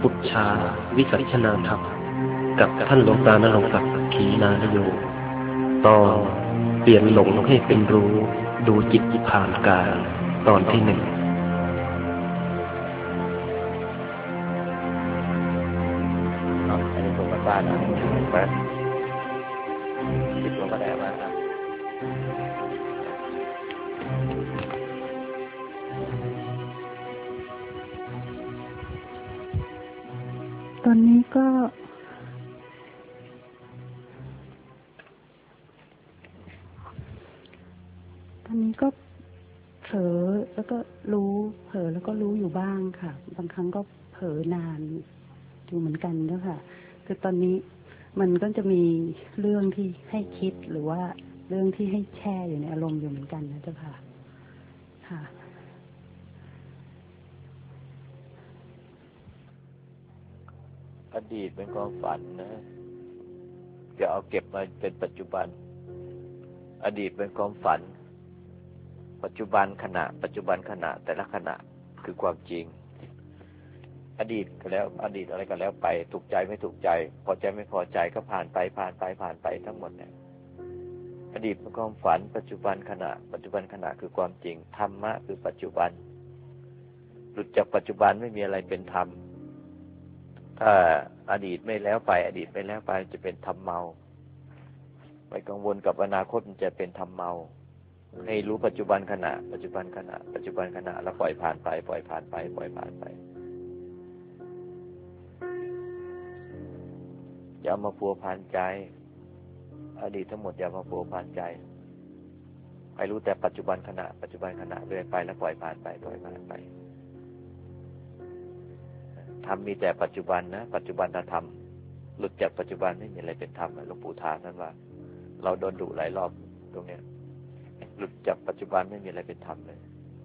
ปุจฉาวิสัชนาธรรมกับท่านหลวงตาณรงค์ศักดิ์ขีณานโยตอนเปลี่ยนหลงให้เป็นรู้ดูจิตผ่านกายตอนที่ 1 อันนี้ส่งกันบ้านนะไปติดลงก็ได้มาตอนนี้ก็เผลอแล้วก็รู้เผลอแล้วก็รู้อยู่บ้างค่ะบางครั้งก็เผลอนานอยู่เหมือนกันด้วยค่ะคือตอนนี้มันก็จะมีเรื่องที่ให้คิดหรือว่าเรื่องที่ให้แช่อยู่ในอารมณ์อยู่เหมือนกันนะเจ้าค่ะค่ะอดีตเป็นความฝันนะจะเอาเก็บมาเป็นปัจจุบันอดีตเป็นความฝันปัจจุบันขณะแต่ละขณะคือความจริงอดีตก็แล้วอดีตอะไรก็แล้วไปถูกใจไม่ถูกใจพอใจไม่พอใจก็ผ่านไปทั้งหมดเนี่ยอดีตเป็นความฝันปัจจุบันขณะคือความจริงธรรมะคือปัจจุบันหลุดจากปัจจุบันไม่มีอะไรเป็นธรรมถ้าอดีตไม่แล้วไปจะเป็นธรรมเมาไปกังวลกับอนาคตมันจะเป็นธรรมเมาให้รู้ปัจจุบันขณะแล้วปล่อยผ่านไปอย่ามาพัวพันใจอดีตทั้งหมดอย่ามาพัวพันใจให้รู้แต่ปัจจุบันขณะเรื่อยไปแล้วปล่อยผ่านไปธรรมมีแต่ปัจจุบันนะปัจจุบันธรรมหลุดจากปัจจุบันไม่มีอะไรเป็นธรรมหลวงปู่ทานั่นว่าเราโดนดุหลายรอบตรงเนี้ยหลุดจากปัจจุบันไม่มีอะไรเป็นธรรมเลย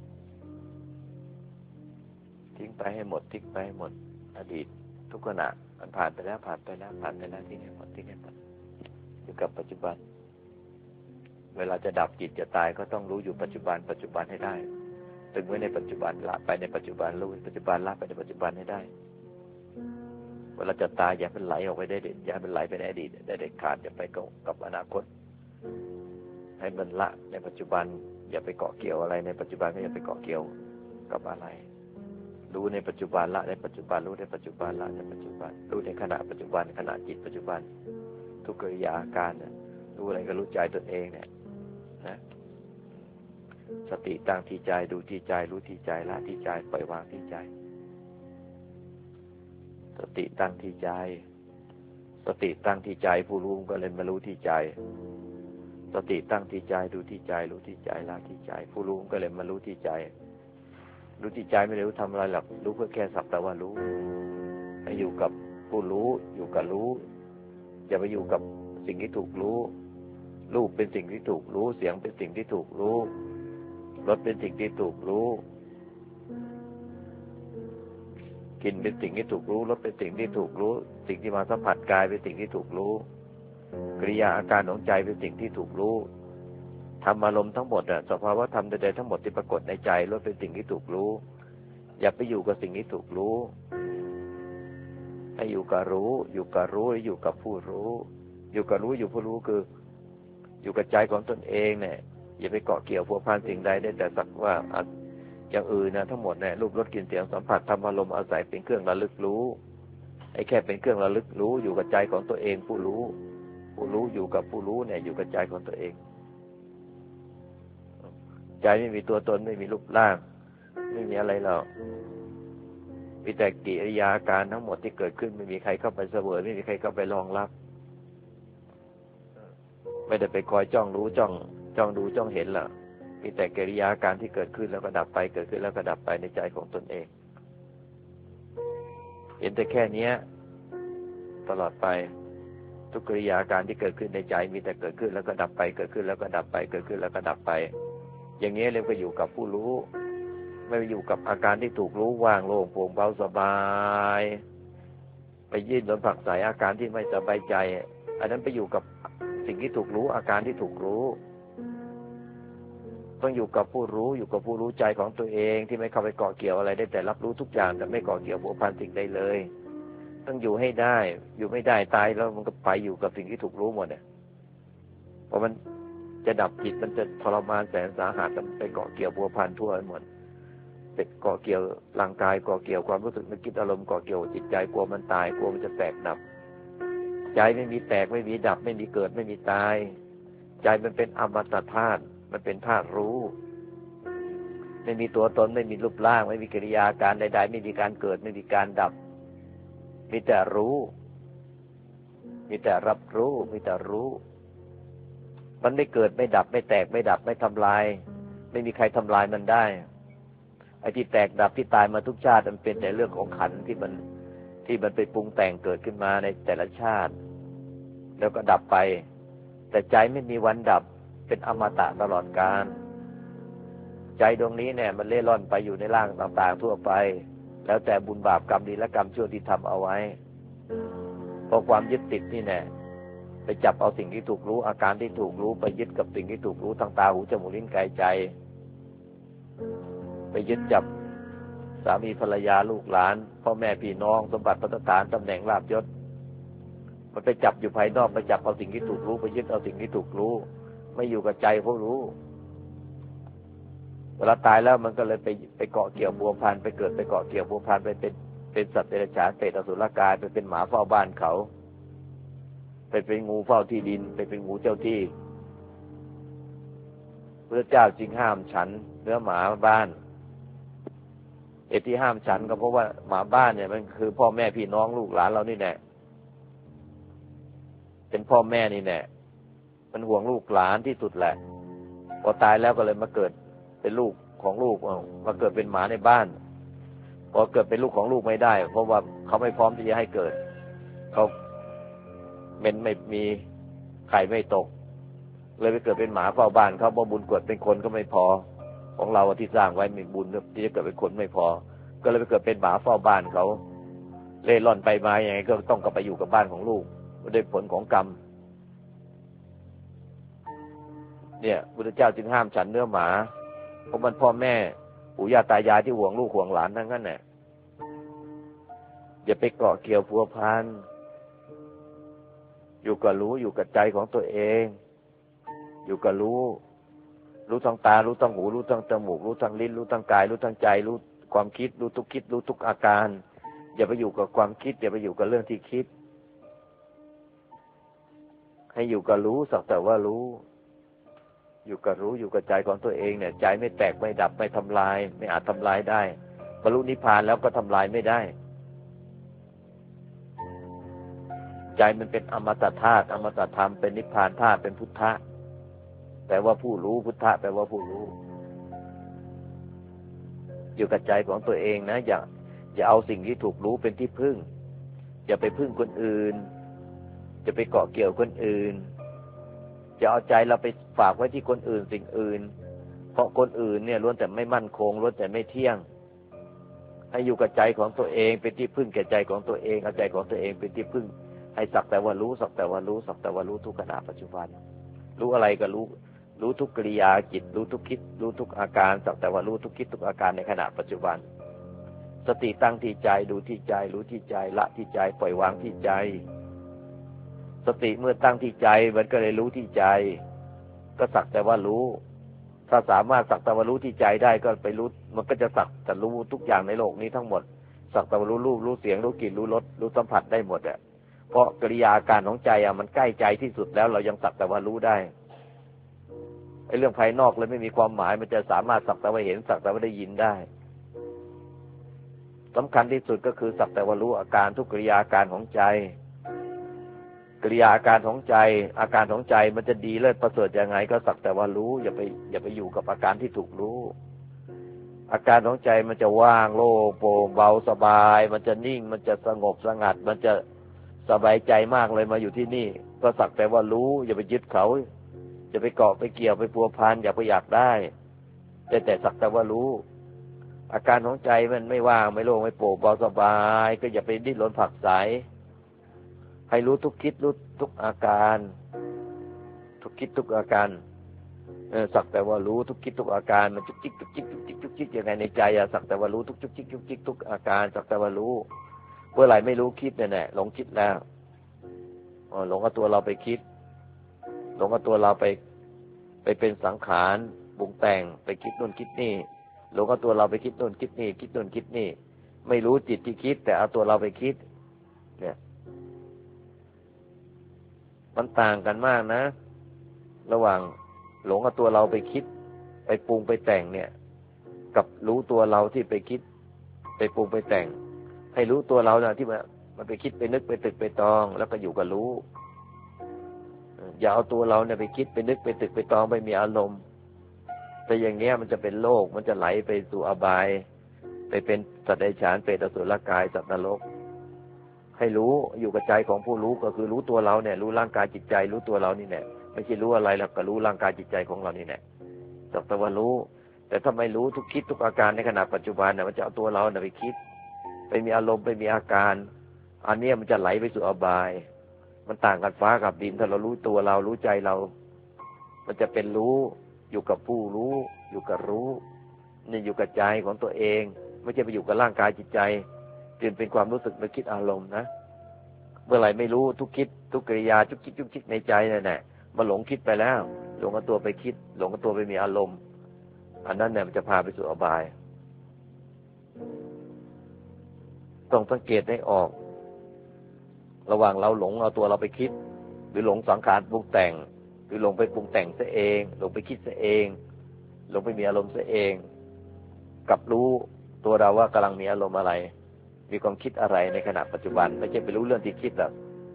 ทิ้งไปให้หมดอดีตทุกขณะมันผ่านไปแล้วทิ้งให้หมดอยู่กับปัจจุบันเวลาจะดับจิตจะตายก็ต้องรู้อยู่ปัจจุบันให้ได้ตึงไว้ในปัจจุบันละไปในปัจจุบันรู้ปัจจุบันละไปในปัจจุบันให้ได้เวลาจะตายอย่าเป็นไหลออกไปได้เด็ดอย่าเป็นไหลไปในอดีตได้เด็ดขาดอย่าไปกับอนาคตให้มันละในปัจจุบันอย่าไปเกาะเกี่ยวอะไรในปัจจุบันก็อย่าไปเกาะเกี่ยวกับอะไรรู้ในปัจจุบันละในปัจจุบันรู้ในปัจจุบันละในปัจจุบันรู้ในขณะปัจจุบันขณะจิตปัจจุบันทุกกิริยาอาการเนี่ยรู้อะไรก็รู้ใจตนเองเนี่ยนะสติตั้งที่ใจดูที่ใจรู้ที่ใจละที่ใจปล่อยวางที่ใจสติตั้งที่ใจผู้รู้ก็เลยมารู้ที่ใจสติตั้งที่ใจดูที่ใจรู้ที่ใจละที่ใจผู้รู้ก็เลยมารู้ที่ใจไม่ได้รู้ทำอะไรหรอกรู้เพื่อแค่สักแต่ว่ารู้ให้อยู่กับผู้รู้อยู่กับรู้อย่าไปอยู่กับสิ่งที่ถูกรู้รูปเป็นสิ่งที่ถูกรู้เสียงเป็นสิ่งที่ถูกรู้รสเป็นสิ่งที่ถูกรู้กลิ่นเป็นสิ่งที่ถูกรู้รสเป็นสิ่งที่ถูกรู้สิ่งที่มาสัมผัสกายเป็นสิ่งที่ถูกรู้กิริยาอาการของใจเป็นสิ่งที่ถูกรู้ธรรมอารมณ์ทั้งหมดสภาวะธรรมใดๆทั้งหมดที่ปรากฏในใจล้วนเป็นสิ่งที่ถูกรู้อย่าไปอยู่กับสิ่งที่ถูกรู้ให้อยู่กับรู้อยู่กับผู้รู้อยู่กับรู้อยู่ผู้รู้คืออยู่กับใจของตนเองเนี่ยอย่าไปเกาะเกี่ยวพัวพันสิ่งใดได้แต่สักว่าอย่างอื่นนะทั้งหมดเนี่ยรูปรสกลิ่นเสียงสัมผัสธรรมอารมณ์อาศัยเป็นเครื่องระลึกรู้ไอ้แค่เป็นเครื่องระลึกรู้อยู่กับใจของตัวเองผู้รู้อยู่กับผู้รู้เนี่ยอยู่กับใจของตัวเองใจไม่มีตัวตนไม่มีรูปร่างไม่มีอะไรหรอกมีแต่กิริยาอาการทั้งหมดที่เกิดขึ้นไม่มีใครเข้าไปเสวยไม่มีใครเข้าไปรองรับไม่ได้ไปคอยจ้องรู้จ้องดูจ้องเห็นล่ะมีแต่กิริยาอาการที่เกิดขึ้นแล้วก็ดับไปเกิดขึ้นแล้วก็ดับไปในใจของตนเองเห็นแต่แค่นี้ตลอดไปทุกกิริยาอาการที่เกิดขึ้นในใจมีแต่เกิดขึ้นแล้วก็ดับไปเกิดขึ้นแล้วก็ดับไปเกิดขึ้นแล้วก็ดับไปอย่างนี้เรียกว่าอยู่กับผู้รู้ไม่ไปอยู่กับอาการที่ถูกรู้ว่างโล่งโปร่งเบาสบายไปยื่นโดนผักใส่อาการที่ไม่สบายใจอันนั้นไปอยู่กับสิ่งที่ถูกรู้อาการที่ถูกรู้ต้องอยู่กับผู้รู้ใจของตัวเองที่ไม่เข้าไปเกาะเกี่ยวอะไรได้แต่รับรู้ทุกอย่างแต่ไม่เกาะเกี่ยวผัวพันสิ่งใดเลยต้องอยู่ให้ได้อยู่ไม่ได้ตายแล้วมันก็ไปอยู่กับสิ่งที่ถูกรู้หมดเนี่ยเพราะมันจะดับจิตมันจะทรมานแสนสาหัสมันไปเกาะเกี่ยวพัวพันทั่วไปหมดไปเกาะเกี่ยวร่างกายเกาะเกี่ยวความรู้สึกนึกคิดอารมณ์เกาะเกี่ยวจิตใจกลัวมันตายกลัวมันจะแตกดับใจไม่มีแตกไม่มีดับไม่มีเกิดไม่มีตายใจมันเป็นอมตะธาตุมันเป็นธาตุรู้ไม่มีตัวตนไม่มีรูปร่างไม่มีกิริยาการใดๆไม่มีการเกิดไม่มีการดับมีแต่รู้มีแต่รับรู้มีแต่รู้มันไม่เกิดไม่ดับไม่แตกไม่ดับไม่ทำลายไม่มีใครทำลายมันได้ไอ้ที่แตกดับที่ตายมาทุกชาติมันเป็นแต่เรื่องของขันธ์ที่มันไปปรุงแต่งเกิดขึ้นมาในแต่ละชาติแล้วก็ดับไปแต่ใจไม่มีวันดับเป็นอมตะตลอดกาลใจดวงนี้เนี่ยมันเล่ร่อนไปอยู่ในร่างต่างๆทั่วไปแล้วแต่บุญบาปกรรมดีและกรรมชั่วที่ทำเอาไว้เพราะความยึดติดนี่แน่ไปจับเอาสิ่งที่ถูกรู้อาการที่ถูกรู้ไปยึดกับสิ่งที่ถูกรู้ทางตาหูจมูกลิ้นกายใจไปยึดจับสามีภรรยาลูกหลานพ่อแม่พี่น้องสมบัติพัฒฐานตำแหน่งลาภยศมันไปจับอยู่ภายนอกไปจับเอาสิ่งที่ถูกรู้ไปยึดเอาสิ่งที่ถูกรู้ไม่อยู่กับใจผู้รู้เวลาตายแล้วมันก็เลยไปเกาะเกี่ยวบัวพันไปเกิดไปเกาะเกี่ยวบัวพันไปเป็นสัตว์เดรัจฉานเปรตอสุรกายไปเป็นหมาเฝ้าบ้านเขาไปเป็นงูเฝ้าที่ดินไปเป็นงูเจ้าที่พระเจ้าจึงห้ามฉันเนื้อหมาบ้านเหตุที่ห้ามฉันก็เพราะว่าหมาบ้านเนี่ยมันคือพ่อแม่พี่น้องลูกหลานเรานี่แหละเป็นพ่อแม่นี่แหละมันห่วงลูกหลานที่สุดแหละพอตายแล้วก็เลยมาเกิดเป็นลูกของลูกมาเกิดเป็นหมาในบ้านพอเกิดเป็นลูกของลูกไม่ได้เพราะว่าเขาไม่พร้อมที่จะให้เกิดเขาเป็นไม่มีไข่ไม่ตกเลยไปเกิดเป็นหมาเฝ้าบ้านเขาบ่บุญกวดเป็นคนก็ไม่พอของเราที่สร้างไว้มีบุญที่จะเกิดเป็นคนไม่พอก็เลยไปเกิดเป็นหมาเฝ้าบ้านเขาเล่ร่อนไปมาอย่างไงก็ต้องกลับไปอยู่กับบ้านของลูกด้วยผลของกรรมเนี่ยพุทธเจ้าจึงห้ามฉันเนื้อหมาเพราะมันพ่อแม่ปู่ย่าตายายที่ห่วงลูกห่วงหลานทั้งนั้นแหละอย่าไปเกาะเกี่ยวพัวพันอยู่กับรู้อยู่กับใจของตัวเองอยู่กับรู้ทางตารู้ทางหูรู้ทางจมูกรู้ทางลิ้นรู้ทางกายรู้ทางใจรู้ความคิดรู้ทุกคิดรู้ทุกอาการอย่าไปอยู่กับความคิดอย่าไปอยู่กับเรื่องที่คิดให้อยู่กับรู้สักแต่ว่ารู้อยู่กับรู้อยู่กับใจของตัวเองเนี่ยใจไม่แตกไม่ดับไม่ทำลายไม่อาจทำลายได้บรรลุนิพพานแล้วก็ทำลายไม่ได้ใจมันเป็นอมตะธาตุอมตะธรรมเป็นนิพพานธาตุเป็นพุทธะแปลว่าผู้รู้พุทธะแปลว่าผู้รู้อยู่กับใจของตัวเองนะอย่าเอาสิ่งที่ถูกรู้เป็นที่พึ่งอย่าไปพึ่งคนอื่นจะไปเกาะเกี่ยวคนอื่นจะเอาใจเราไปฝากไว้ที่คนอื่นสิ่งอื่นเพราะคนอื่นเนี่ยล้วนแต่ไม่มั่นคงล้วนแต่ไม่เที่ยงให้อยู่กับใจของตัวเองเป็นที่พึ่งแก่ใจของตัวเองเอาใจของตัวเองเป็นที่พึ่งให้สักแต่ว่ารู้สักแต่ว่ารู้สักแต่ว่ารู้ทุกขณะปัจจุบันรู้อะไรก็รู้ทุกกิริยาจิตรู้ทุกคิดรู้ทุกอาการสักแต่ว่ารู้ทุกคิดทุกอาการในขณะปัจจุบันสติตั้งที่ใจดูที่ใจรู้ที่ใจละที่ใจปล่อยวางที่ใจสติเมื่อตั้งที่ใจมันก็เลยรู้ที่ใจก็สักแต่ว่ารู้ถ้าสามารถสักแต่ว่ารู้ที่ใจได้ก็ไปรู้มันก็จะสักแต่รู้ทุกอย่างในโลกนี้ทั้งหมดสักแต่ว่ารู้รูปรู้เสียงรู้กลิ่นรู้รสรู้สัมผัสได้หมดอะเพราะกิริยาอาการของใจมันใกล้ใจที่สุดแล้วเรายังสักแต่ว่ารู้ได้ไอ้เรื่องภายนอกเลยไม่มีความหมายมันจะสามารถสักแต่ว่าเห็นสักแต่ว่าได้ยินได้สำคัญที่สุดก็คือสักแต่ว่ารู้อาการทุกกิริยาอาการของใจกิริยาอาการของใจอาการของใจมันจะดีเลิศประเสริฐยังไงก็สักแต่ว่ารู้อย่าไปอยู่กับอาการที่ถูกรู้อาการของใจมันจะว่างโล่งโปร่งเบาสบายมันจะนิ่งมันจะสงบสงัดมันจะสบายใจมากเลยมาอยู่ที่นี่ก็สักแต่ว่ารู้อย่าไปยึดเขาอย่าไปเกาะไปเกี่ยวไปพัวพันอย่าไปอยากได้แต่สักแต่ว่ารู้อาการของใจมันไม่ว่างไม่โล่งไม่โปร่งเบาสบายก็อย่าไปดิ้นรนผลักไสให้รู้ทุกคิดรู้ทุกอาการทุกคิดทุกอาการสักแต่ว่ารู้ทุกคิดทุกอาการมันจุกจิกจุกจิกจุกจิกจุกจิกยังไงในใจสักแต่ว่ารู้ทุกจุกจิกจุกจิกทุกอาการสักแต่ว่ารู้เมื่อไหร่ไม่รู้คิดเนี่ยแหละหลงคิดแล้วหลงเอาตัวเราไปคิดหลงเอาตัวเราไปเป็นสังขารปรุงแต่งไปคิดนู่นคิดนี่หลงเอาตัวเราไปคิดนู่นคิดนี่คิดนู่นคิดนี่ไม่รู้จิตที่คิดแต่เอาตัวเราไปคิดเนี่ยมันต่างกันมากนะระหว่างหลงเอาตัวเราไปคิดไปปรุงไปแต่งเนี่ยกับรู้ตัวเราที่ไปคิดไปปรุงไปแต่งให้รู้ตัวเรานะที่มันไปคิดไปนึกไปตึกไปตองแล้วก็อยู่กับรู้อย่าเอาตัวเราเนี่ยไปคิดไปนึกไปตึกไปตองไปมีอารมณ์แต่อย่างเงี้ยมันจะเป็นโลกมันจะไหลไปสู่อบายไปเป็นสัตว์เดรัจฉานเปรตอสุรกายสัตว์นรกให้รู้อยู่กับใจของผู้รู้ก็คือรู้ตัวเราเนี่ยรู้ร่างกายจิตใจรู้ตัวเรานี่แหละไม่ใช่รู้อะไรแล้วก็รู้ร่างกายจิตใจของเรานี่แหละสักแต่ว่ารู้แต่ถ้าไม่รู้ทุกคิดทุกอาการในขณะปัจจุบันเนี่ยมันจะเอาตัวเราเนี่ยไปคิดไปมีอารมณ์ไปมีอาการอันนี้มันจะไหลไปสู่อบายมันต่างกันฟ้ากับดินถ้าเรารู้ตัวเรารู้ใจเรามันจะเป็นรู้อยู่กับผู้รู้อยู่กับรู้นี่อยู่กับใจของตัวเองไม่ใช่ไปอยู่กับร่างกายจิตใจจึงเป็นความรู้สึกนึกคิดอารมณ์นะเมื่อไหร่ไม่รู้ทุกคิดทุกกิริยาทุกคิดทุกคิดในใจนั่นแหละมันหลงคิดไปแล้วหลงกับตัวไปคิดหลงกับตัวไปมีอารมณ์อันนั้นเนี่ยมันจะพาไปสู่อบายต้องสังเกตให้ออกระหว่างเราหลงเอาตัวเราไปคิดหรือหลงสังขารปรุงแต่งหรือหลงไปปรุงแต่งซะเองหลงไปคิดซะเองหลงไปมีอารมณ์ซะเองกับรู้ตัวเราว่ากำลังมีอารมณ์อะไรมีความคิดอะไรในขณะปัจจุบันไม่ใช่ไปรู้เรื่องที่คิดแบบ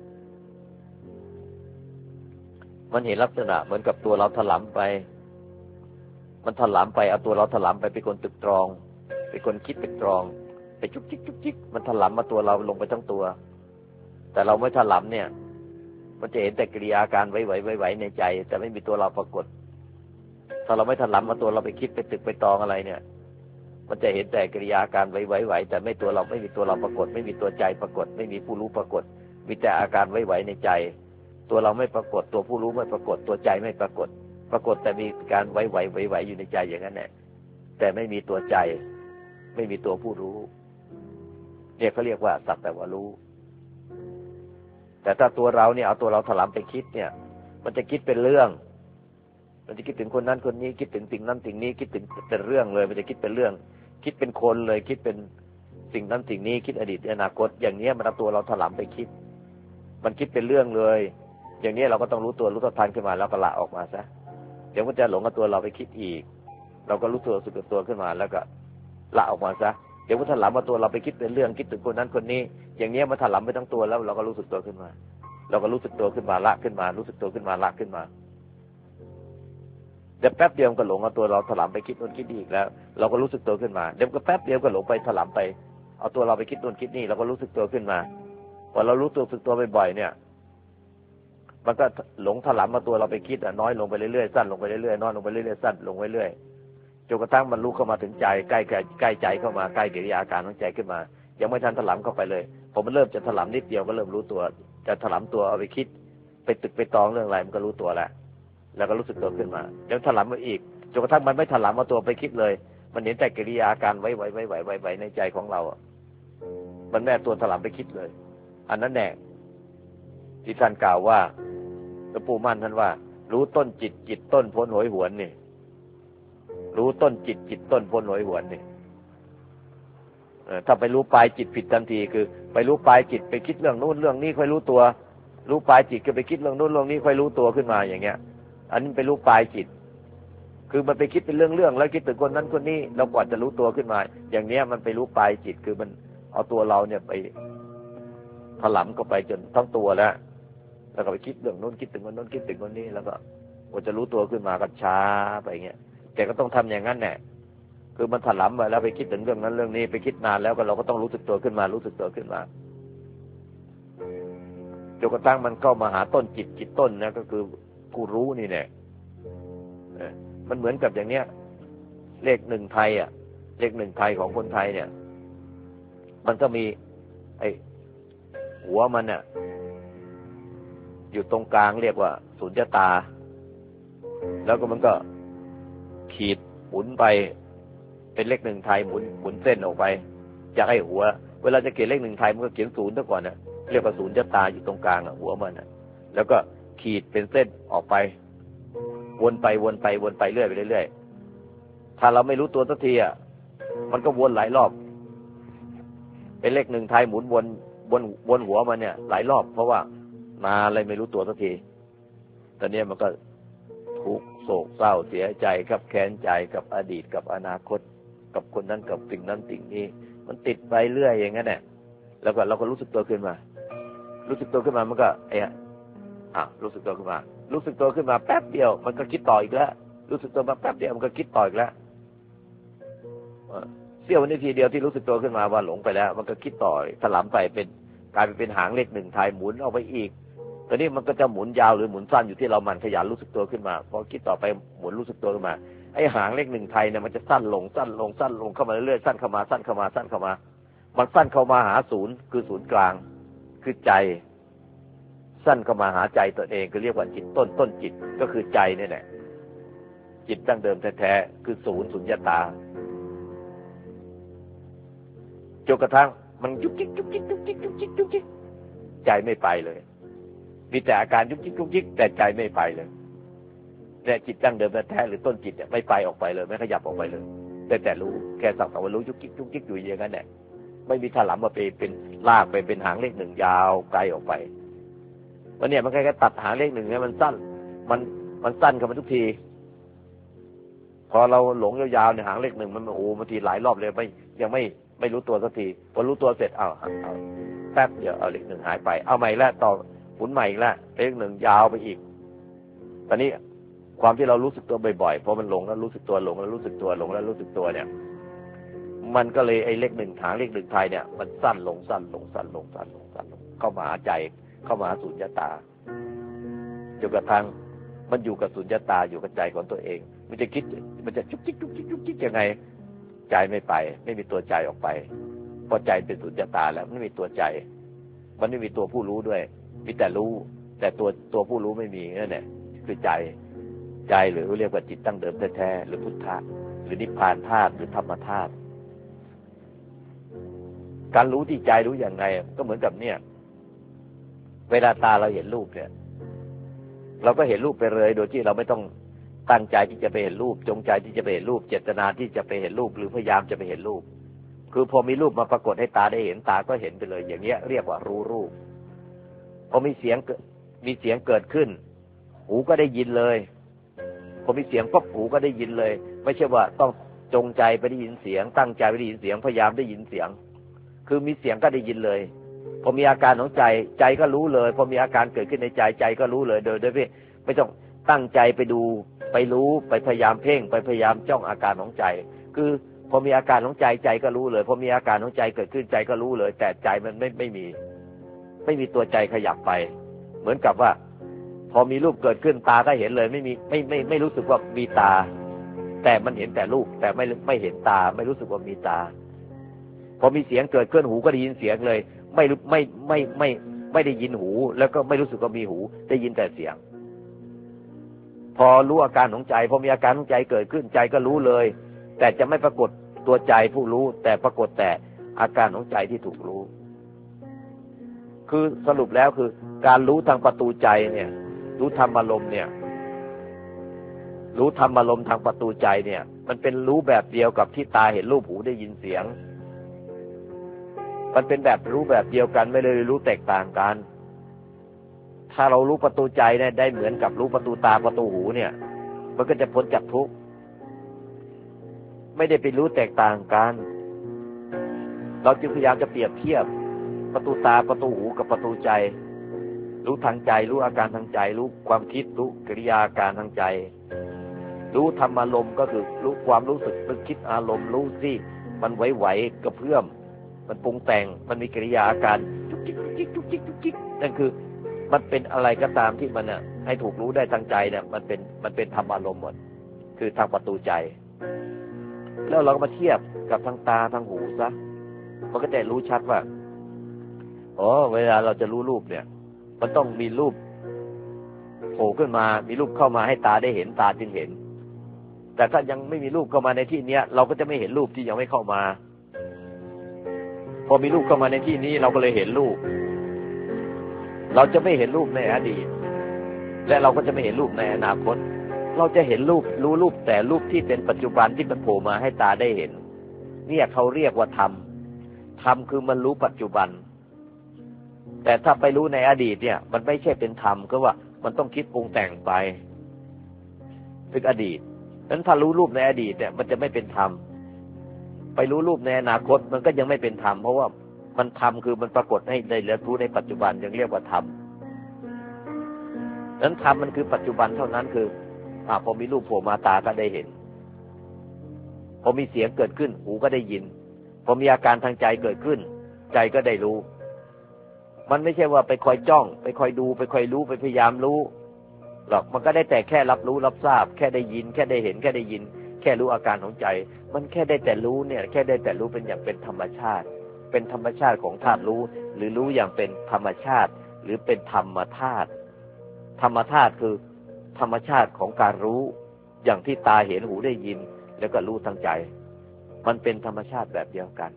มันเห็นลักษณะเหมือนกับตัวเราถลำไปมันถลำไปเอาตัวเราถลำไปเป็นคนตึกตรองเป็นคนคิดเป็นตรองไปจุกจิกจุกจิกมันถลำมาตัวเราลงไปทั้งตัวแต่เราไม่ถลำเนี่ยมันจะเห็นแต่กิริยาการไหวในใจแต่ไม่มีตัวเราปรากฏถ้าเราไม่ถลำมาตัวเราไปคิดไปตึกไปตองอะไรเนี่ยมันจะเห็นแต่กิริยาการไหวแต่ไม่ตัวเราไม่มีตัวเราปรากฏไม่มีตัวใจปรากฏไม่มีผู้รู้ปรากฏมีแต่อาการไหวในใจตัวเราไม่ปรากฏตัวผู้รู้ไม่ปรากฏตัวใจไม่ปรากฏปรากฏแต่มีการไหวอยู่ในใจอย่างนั้นแหละแต่ไม่มีตัวใจไม่มีตัวผู้รู้เนี่ยเขาเรียกว่าสักแต่ว่ารู้แต่ถ้าตัวเราเนี่ยเอาตัวเราถลำไปคิดเนี่ยมันจะคิดเป็นเรื่องมันจะคิดถึงคนนั้นคนนี้คิดถึงสิ่งนั้นสิ่งนี้คิดถึงเป็นเรื่องเลยมันจะคิดเป็นเรื่องคิดเป็นคนเลยคิดเป็นสิ่งนั้นสิ่งนี้คิดอดีตอนาคตอย่างนี้มันเอาตัวเราถลำไปคิดมันคิดเป็นเรื่องเลยอย่างนี้เราก็ต้องรู้ตัวรู้ทันขึ้นมาแล้วก็ละออกมาซะเดี๋ยวมันจะหลงกับตัวเราไปคิดอีกเราก็รู้ตัวสึกตัวขึ้นมาแล้วก็ละออกมาซะเดี๋ยวมันถลำมาตัวเราไปคิดเป็นเรื่องคิดถึงคนนั้นคนนี้อย่างนี้มันถลำไปทั้งตัวแล้วเราก็รู้สึกตัวขึ้นมาเราก็รู้สึกตัวขึ้นมาละขึ้นมารู้สึกตัวขึ้นมาละขึ้นมาเดี๋ยวแป๊บเดียวก็หลงเอาตัวเราถลำไปคิดนู่นคิดนี่อีกแล้วเราก็รู้สึกตัวขึ้นมาเดี๋ยวก็แป๊บเดียวก็หลงไปถลำไปเอาตัวเราไปคิดนู่นคิดนี่เราก็รู้สึกตัวขึ้นมาพอเรารู้ตัวสึกตัวบ่อยๆเนี่ยมันก็หลงถลำมาตัวเราไปคิดน้อยลงไปเรื่อยๆสั้นลงไปเรื่อยๆน้อยลงไปเรื่อยๆสั้นลงไปเรื่อยจนกระทั่งมันรู้เข้ามาถึงใจใกล้ใจเข้ามาใกล้กิริยาการของใจขึ้นมายังไม่ทันถลำเข้าไปเลยพอมันเริ่มจะถลำนิดเดียวก็เริ่มรู้ตัวจะถลำตัวเอาไปคิดไปตึกไปตองเรื่องอะไรมันก็รู้ตัวแล้วก็รู้สึกตัวขึ้นมายังถลำมาอีกจนกระทั่งมันไม่ถลำมาตัวไปคิดเลยมันเห็นแต่กิริยาการไหวในใจของเรามันแม่ตัวถลำไปคิดเลยอันนั้นแน่ที่ท่านกล่าวว่าหลวงปู่มั่นท่านว่ารู้ต้นจิตต้นพ้นโหยหวนนี่รู้ต้นจิตต้นพ้นโหยหวนนี่ถ้าไปรู้ปลายจิตผิดทันทีคือไปรู้ปลายจิตไปคิดเรื่องนู้นเรื่องนี้ค่อยรู้ตัวรู้ปลายจิตก็ไปคิดเรื่องนู้นเรื่องนี้ค่อยรู้ตัวขึ้นมาอย่างเงี้ยอันนี้ไปรู้ปลายจิตคือมันไปคิดเป็นเรื่องแล้วคิดถึงคนนั้นคนนี้เรากว่าจะรู้ตัวขึ้นมาอย่างเนี้ยมันไปรู้ปลายจิตคือมันเอาตัวเราเนี่ยไปถลำเข้าไปจนทั้งตัวแล้วก็ไปคิดเรื่องนู้นคิดถึงคนนู้นคิดถึงคนนี้แล้วก็กว่าจะรู้ตัวขึ้นมาก็ช้าไปเงี้ยแต่ก็ต้องทำอย่างนั้นแหละคือมันถลำไปแล้วไปคิดถึงเรื่องนั้นเรื่องนี้ไปคิดนานแล้วก็เราก็ต้องรู้สึกตัวขึ้นมารู้สึกตัวขึ้นมาจนกระทั่งมันเข้ามาหาต้นจิตต้นนะก็คือผู้รู้นี่แหละมันเหมือนกับอย่างเนี้ยเลขหนึ่งไทยเลขหนึ่งไทยของคนไทยเนี่ยมันก็มีไอ้หัวมันอยู่ตรงกลางเรียกว่าสุญญตาแล้วก็มันก็ขีดหมุนไปเป็นเลขหนึ่งไทยหมุนเส้นออกไปจากไอ้หัวเวลาจะเขียนเลขหนึ่งไทยมันก็เขียนศูนย์ซะก่อนนะเรียกว่าศูนย์จะตาอยู่ตรงกลางหัวมันแล้วก็ขีดเป็นเส้นออกไปวนไปวนไปวนไปเรื่อยไปเรื่อยถ้าเราไม่รู้ตัวสักทีมันก็วนหลายรอบเป็นเลขหนึ่งไทยหมุนวนหัวมันเนี่ยหลายรอบเพราะว่ามาอะไรไม่รู้ตัวสักทีตอนนี้มันก็ทุกข์โศกเศร้าเสียใจกับแค้นใจกับอดีตกับอนาคตกับคนนั้นกับสิ่งนั้นสิ่งนี้มันติดไปเรื่อยอย่างนั้นแหละแล้วก็เราก็รู้สึกตัวขึ้นมารู้สึกตัวขึ้นมามันก็รู้สึกตัวขึ้นมารู้สึกตัวขึ้นมาแป๊บเดียวมันก็คิดต่ออีกแล้วรู้สึกตัวมาแป๊บเดียวมันก็คิดต่ออีกแล้วเสี้ยวนาทีเดียวที่รู้สึกตัวขึ้นมาว่าหลงไปแล้วมันก็คิดต่อถลำไปเป็นกลายเป็นหางเลขหนึ่งไทยหมุนออกไปอีกตอนนี้มันก็จะหมุนยาวหรือหมุนสั้นอยู่ที่เรามันขยันรู้สึกตัวขึ้นมาพอคิดต่อไปหมุนรู้สึกตัวขึ้นมาไอ้หางเลขหนึ่งไทยเนี่ยมันจะสั้นลงสั้นลงสั้นลงเข้ามาเรื่อยๆสั้นเข้ามาสั้นเข้ามาสั้นเข้ามามันสั้นเข้ามาหาศูนย์คือศูนย์กลางคือใจสั้นเข้ามาหาใจตัวเองก็เรียกว่าจิตต้นจิตก็คือใจนี่แหละจิตดั้งเดิมแท้ๆคือศูนย์สุญญตาจนกระทั่งมันยุกยิกยุกยิกยุกยิกยุกยิกยุกยิกใจไม่ไปเลยมีแต่อาการยุกยิกยุกยิกแต่ใจไม่ไปเลยเนี่ยจิตดั้งเดิมแท้ๆหรือต้นจิตเนี่ยไม่ไปออกไปเลยไม่ขยับออกไปเลยแต่รู้แค่สักแต่ว่ารู้ยุกยิกยุกยิกอยู่อย่างนั้นแหละไม่มีถลำมาเป็นลากไปเป็นหางเลขหนึ่งยาวไกลออกไปวันนี้มันแค่ตัดหางเลขหนึ่งเนี่ยมันสั้นมันสั้นกันมาทุกทีพอเราหลงยาวๆในหางเลขหนึ่งมันบางทีหลายรอบเลยยังไม่รู้ตัวสักทีพอรู้ตัวเสร็จเอาแป๊บเดียวเอาเลขหนึ่งหายไปเอาใหม่แล้วต่อหมุนใหม่อีกแล้วเลขหนึ่งยาวไปอีกตอนนี้ความที่เรารู้สึกตัวบ่อยๆพอมันหลงแล้วรู้สึกตัวหลงแล้วรู้สึกตัวหลงแล้วรู้สึกตัวเนี่ยมันก็เลยไอ้เลขหนึ่งหางเลขหนึ่งไทยเนี่ยมันสั้นลงสั้นลงสั้นลงสั้นลงสั้นลงเข้ามาหาใจเข้ามาหาสุญญตาจนกระทั่งมันอยู่กับสุญญตาอยู่กับใจของตัวเองมันจะคิดมันจะจุกจิกจุกจิกจุกจิกยังไงใจไม่ไปไม่มีตัวใจออกไปพอใจเป็นสุญญตาแล้วไม่มีตัวใจมันไม่มีตัวผู้รู้ด้วยมีแต่รู้แต่ตัวผู้รู้ไม่มีนั่นแหละคือใจหรือเรียกว่าจิตตั้งเดิมแท้ๆหรือพุทธะหรือนิพพานธาตุหรือธรรมธาตุการรู้ที่ใจรู้อย่างไงก็เหมือนกับเนี่ยเวลาตาเราเห็นรูปเนี่ยเราก็เห็นรูปไปเลยโดยที่เราไม่ต้องตั้งใจที่จะไปเห็นรูปจงใจที่จะไปเห็นรูปเจตนาที่จะไปเห็นรูปหรือพยายามจะไปเห็นรูปคือพอมีรูปมาปรากฏให้ตาได้เห็นตาก็เห็นไปเลยอย่างเงี้ยเรียกว่ารู้รูปพอมีเสียงเกิดขึ้นหูก็ได้ยินเลยพอมีเสียงปุ๊บหูก็ได้ยินเลยไม่ใช่ว่าต้องจงใจไปได้ยินเสียงตั้งใจไปได้ยินเสียงพยายามได้ยินเสียงคือมีเสียงก็ได้ยินเลยพอมีอาการของใจก็รู้เลยพอมีอาการเกิดขึ้นในใจก็รู้เลยโดยไม่ต้องตั้งใจไปดูไปรู้ไปพยายามเพ่งไปพยายามจ้องอาการของใจคือพอมีอาการของใจก็รู้เลยพอมีอาการของใจเกิดขึ้นใจก็รู้เลยแต่ใจมันไม่มีตัวใจขยับไปเหมือนกับว่าพอมีรูปเกิดขึ้นตาก็เห็นเลยไม่รู้สึกว่ามีตาแต่มันเห็นแต่รูปแต่ไม่เห็นตาไม่รู้สึกว่ามีตาพอมีเสียงเกิดขึ้นหูก็ได้ยินเสียงเลยไม่ได้ยินหูแล้วก็ไม่รู้สึกว่ามีหูได้ยินแต่เสียงพอรู้อาการของใจพอมีอาการของใจเกิดขึ้นใจก็รู้เลยแต่จะไม่ปรากฏตัวใจผู้รู้แต่ปรากฏแต่อาการของใจที่ถูกรู้คือสรุปแล้วคือการรู้ทางประตูใจเนี่ยรู้ธรรมอารมณ์เนี่ยรู้ธรรมอารมณ์ทางประตูใจเนี่ยมันเป็นรู้แบบเดียวกับที่ตาเห็นรูปหูได้ยินเสียงมันเป็นแบบรู้แบบเดียวกันไม่เลยรู้แตกต่างกันถ้าเรารู้ประตูใจเนี่ยได้เหมือนกับรู้ประตูตาประตูหูเนี่ยมันก็จะพ้นจากทุกข์ไม่ได้ไปรู้แตกต่างกันเราจึงพยายามจะเปรียบเทียบประตูตาประตูหูกับประตูใจรู้ทางใจรู้อาการทางใจรู้ความคิดรู้กิริยาการทางใจรู้ธรรมอารมณ์ก็คือรู้ความรู้สึกนึกคิดอารมณ์รู้สิมันไหวๆกระเพื่อมมันปรุงแต่งมันมีกิริยาอาการจุกจิกจุกจิกจุกจิกจุกจิกนั่นคือมันเป็นอะไรก็ตามที่มันน่ะให้ถูกรู้ได้ทางใจเนี่ยมันเป็นธรรมอารมณ์หมดคือทางประตูใจแล้วเราก็มาเทียบกับทางตาทางหูซะมันก็จะรู้ชัดว่าอ๋อเวลาเราจะรู้รูปเนี่ยมันต้องมีรูปโผล่ขึ้นมามีรูปเข้ามาให้ตาได้เห็นตาจึงเห็นแต่ถ้ายังไม่มีรูปเข้ามาในที่เนี้ยเราก็จะไม่เห็นรูปที่ยังไม่เข้ามาพออมีรูปเข้ามาในที่นี้เราก็เลยเห็นรูปเราจะไม่เห็นรูปในอดีตและเราก็จะไม่เห็นรูปในอนาคตเราจะเห็นรูปรู้รูปแต่รูปที่เป็นปัจจุบันที่มันโผล่มาให้ตาได้เห็นเนี่ยเขาเรียกว่าธรรมธรรมคือมันรู้ปัจจุบันแต่ถ้าไปรู้ในอดีตเนี่ยมันไม่ใช่เป็นธรรมก็ว่ามันต้องคิดปรุงแต่งไปเป็นอดีตนั้นถ้ารู้รูปในอดีตเนี่ยมันจะไม่เป็นธรรมไปรู้รูปในอนาคตมันก็ยังไม่เป็นธรรมเพราะว่ามันธรรมคือมันปรากฏให้ได้รู้ในปัจจุบันยังเรียกว่าธรรมนั้นธรรมมันคือปัจจุบันเท่านั้นคือพอมีรูปโผล่มาตาก็ได้เห็นพอมีเสียงเกิดขึ้นหูก็ได้ยินพอมีอาการทางใจเกิดขึ้นใจก็ได้รู้มันไม่ใช่ว่าไปคอยจ้องไปคอยดูไปคอยรู้ไปพยายามรู้หรอกมันก็ได้แต่แค่รับรู้รับทราบแค่ได้ยินแค่ได้เห็นแค่ได้ยินแค่รู้อาการของใจมันแค่ได้แต่รู้เนี่ยแค่ได้แต่รู้เป็นอย่างเป็นธรรมชาติเป็นธรรมชาติของธาตุรู้หรือรู้อย่างเป็นธรรมชาติหรือเป็นธรรมธาตุธรรมธาตุคือธรรมชาติของการรู้อย่างที่ตาเห็นหูได้ยินแล้วก็รู้ทางใจมันเป็นธรรมชาติแบบเดียวกัน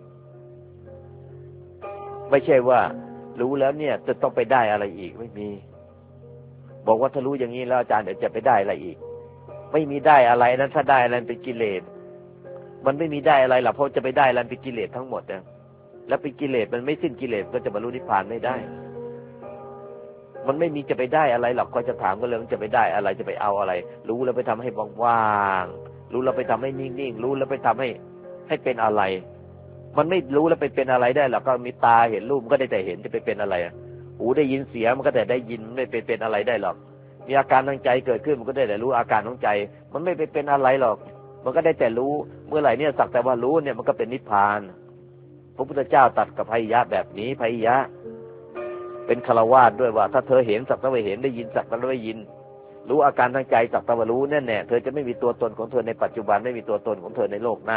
ไม่ใช่ว่ารู้แล้วเนี่ยจะต้องไปได้อะไรอีกไม่มีบอกว่าถ้ารู้อย่างนี้แล้วอาจารย์เดี๋ยวจะไปได้อะไรอีกไม่มีได้อะไรนั้นถ้าได้อะไรเป็นกิเลสมันไม่มีได้อะไรหรอกเพราะจะไปได้อะไรเป็นกิเลสทั้งหมดนะแล้วเป็นกิเลสมันไม่สิ้นกิเลสก็จะบรรลุนิพพานไม่ได้มันไม่มีจะไปได้อะไรหรอกก็จะถามก็เลยมันจะไปได้อะไรจะไปเอาอะไรรู้แล้วไปทำให้ว่างๆรู้แล้วไปทำให้นิ่งๆรู้แล้วไปทำให้เป็นอะไรมันไม่รู้แล้วไปเป็นอะไรได้หรอกก็มีตาเห็นรูปก็ได้แต่เห็นจะไปเป็นอะไรหูได้ยินเสียงมันก็แต่ได้ยินไม่เป็นอะไรได้หรอกมีอาการทางใจเกิดขึ้นมันก็ได้แต่รู้อาการของใจมันไม่ไปเป็นอะไรหรอกมันก็ได้แต่รู้เมื่อไหร่เนี่ยสักแต่ว่ารู้เนี่ยมันก็เป็นนิพพานพระพุทธเจ้าตรัสกับพหิยะแบบนี้พหิยะเป็นฆราวาสด้วยว่าถ้าเธอเห็นสักแต่ว่าเห็นได้ยินสักแต่ว่าได้ยินรู้อาการทางใจสักแต่ว่ารู้แน่ๆเธอจะไม่มีตัวตนของเธอในปัจจุบันไม่มีตัวตนของเธอในโลกหน้า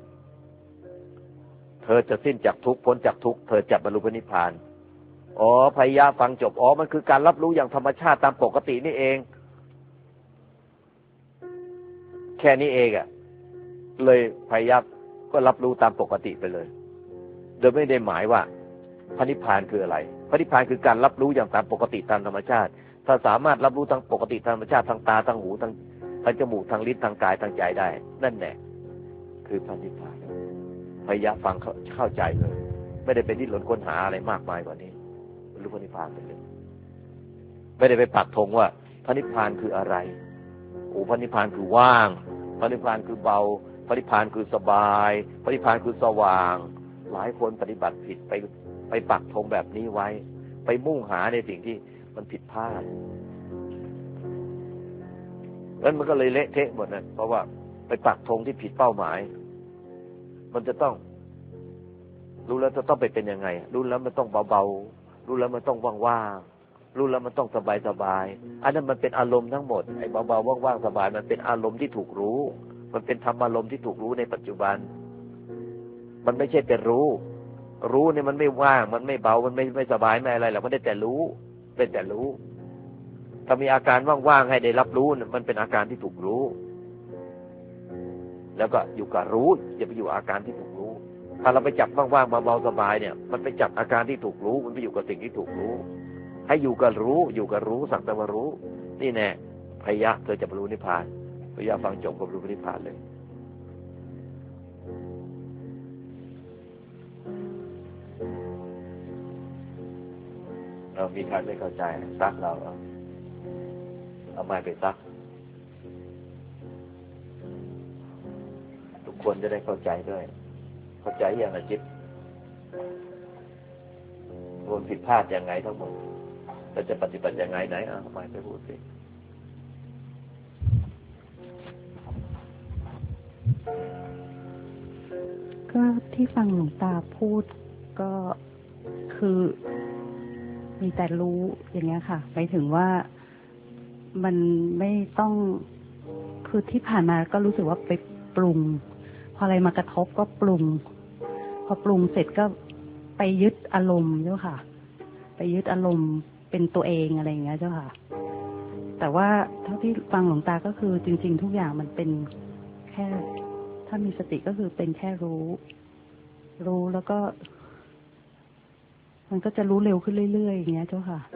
เธอจะสิ้นจากทุกข์พ้นจากทุกข์เธอจะบรรลุนิพพานอ๋อพหิยะฟังจบอ๋อมันคือการรับรู้อย่างธรรมชาติตามปกตินี่เองแค่นี้เองเลยพหิยะก็รับรู้ตามปกติไปเลยโดยไม่ได้หมายว่าพระนิพพานคืออะไรพระนิพพานคือการรับรู้อย่างตามปกติตามธรรมชาติถ้าสามารถรับรู้ทางปกติตามธรรมชาติทางตาทางหูทางจมูกทางลิ้นทางกายทางใจได้นั่นแหละคือพระนิพพานพยายามฟังเข้าใจเลยไม่ได้ไปดิ้นรนค้นหาอะไรมากมายกว่านี้รู้พระนิพพานไปเลยไม่ได้ไปปักธงว่าพระนิพพานคืออะไรโอ้พระนิพพานคือว่างพระนิพพานคือเบาพระนิพพานคือสบายพระนิพพานคือสว่างหลายคนปฏิบัติผิดไปปักธงแบบนี้ไว้ไปมุ่งหาในสิ่งที่มันผิดพลาดแล้วมันก็เลยเละเทะหมดนะเพราะว่าไปปักธงที่ผิดเป้าหมายมันจะต้องรู้แล้วจะต้องไปเป็นยังไงรู้แล้วมันต้องเบาๆรู้แล้วมันต้องว่างๆรู้แล้วมันต้องสบายๆอันนั้นมันเป็นอารมณ์ทั้งหมดไอ้เบาๆว่างๆสบายมันเป็นอารมณ์ที่ถูกรู้มันเป็นธรรมอารมณ์ที่ถูกรู้ในปัจจุบันมันไม่ใช่เป็นรู้เนี่ยมันไม่ว่างมันไม่เบามันไม่สบายไม่อะไรหรอกมันได้แต่รู้เป็นแต่รู้ถ้ามีอาการว่างๆให้ได้รับรู้มันเป็นอาการที่ถูกรู้แล้วก็อยู่กับรู้อย่าไปอยู่อาการที่ถูกรู้ถ้าเราไปจับว่างๆเบาๆสบายเนี่ยมันไปจับอาการที่ถูกรู้มันไปอยู่กับสิ่งที่ถูกรู้ให้อยู่กับรู้สักแต่ว่ารู้นี่แน่พยะเธอจะบรรลุนิพพานพยะฟังจบก็บรรลุนิพพานเลยมีใครไม่เข้าใจซักเราเอาไม้ไปซักทุกคนจะได้เข้าใจด้วยเข้าใจอย่างจิตรวมผิดพลาดยังไงทั้งหมดเราจะปฏิบัติยังไงไหนเอาไม้ไปพูดสิก็ที่ฟังหลวงตาพูดก็คือมีแต่รู้อย่างเงี้ยค่ะไปถึงว่ามันไม่ต้องคือที่ผ่านมาก็รู้สึกว่าไปปรุงพออะไรมากระทบก็ปรุงพอปรุงเสร็จก็ไปยึดอารมณ์เจ้าค่ะไปยึดอารมณ์เป็นตัวเองอะไรอย่างเงี้ยเจ้าค่ะแต่ว่าเท่าที่ฟังหลวงตาก็คือจริงๆทุกอย่างมันเป็นแค่ถ้ามีสติก็คือเป็นแค่รู้แล้วก็มันก็จะรู้เร็วขึ้นเรื่อยๆอย่างเงี้ยเจ้าค่ะ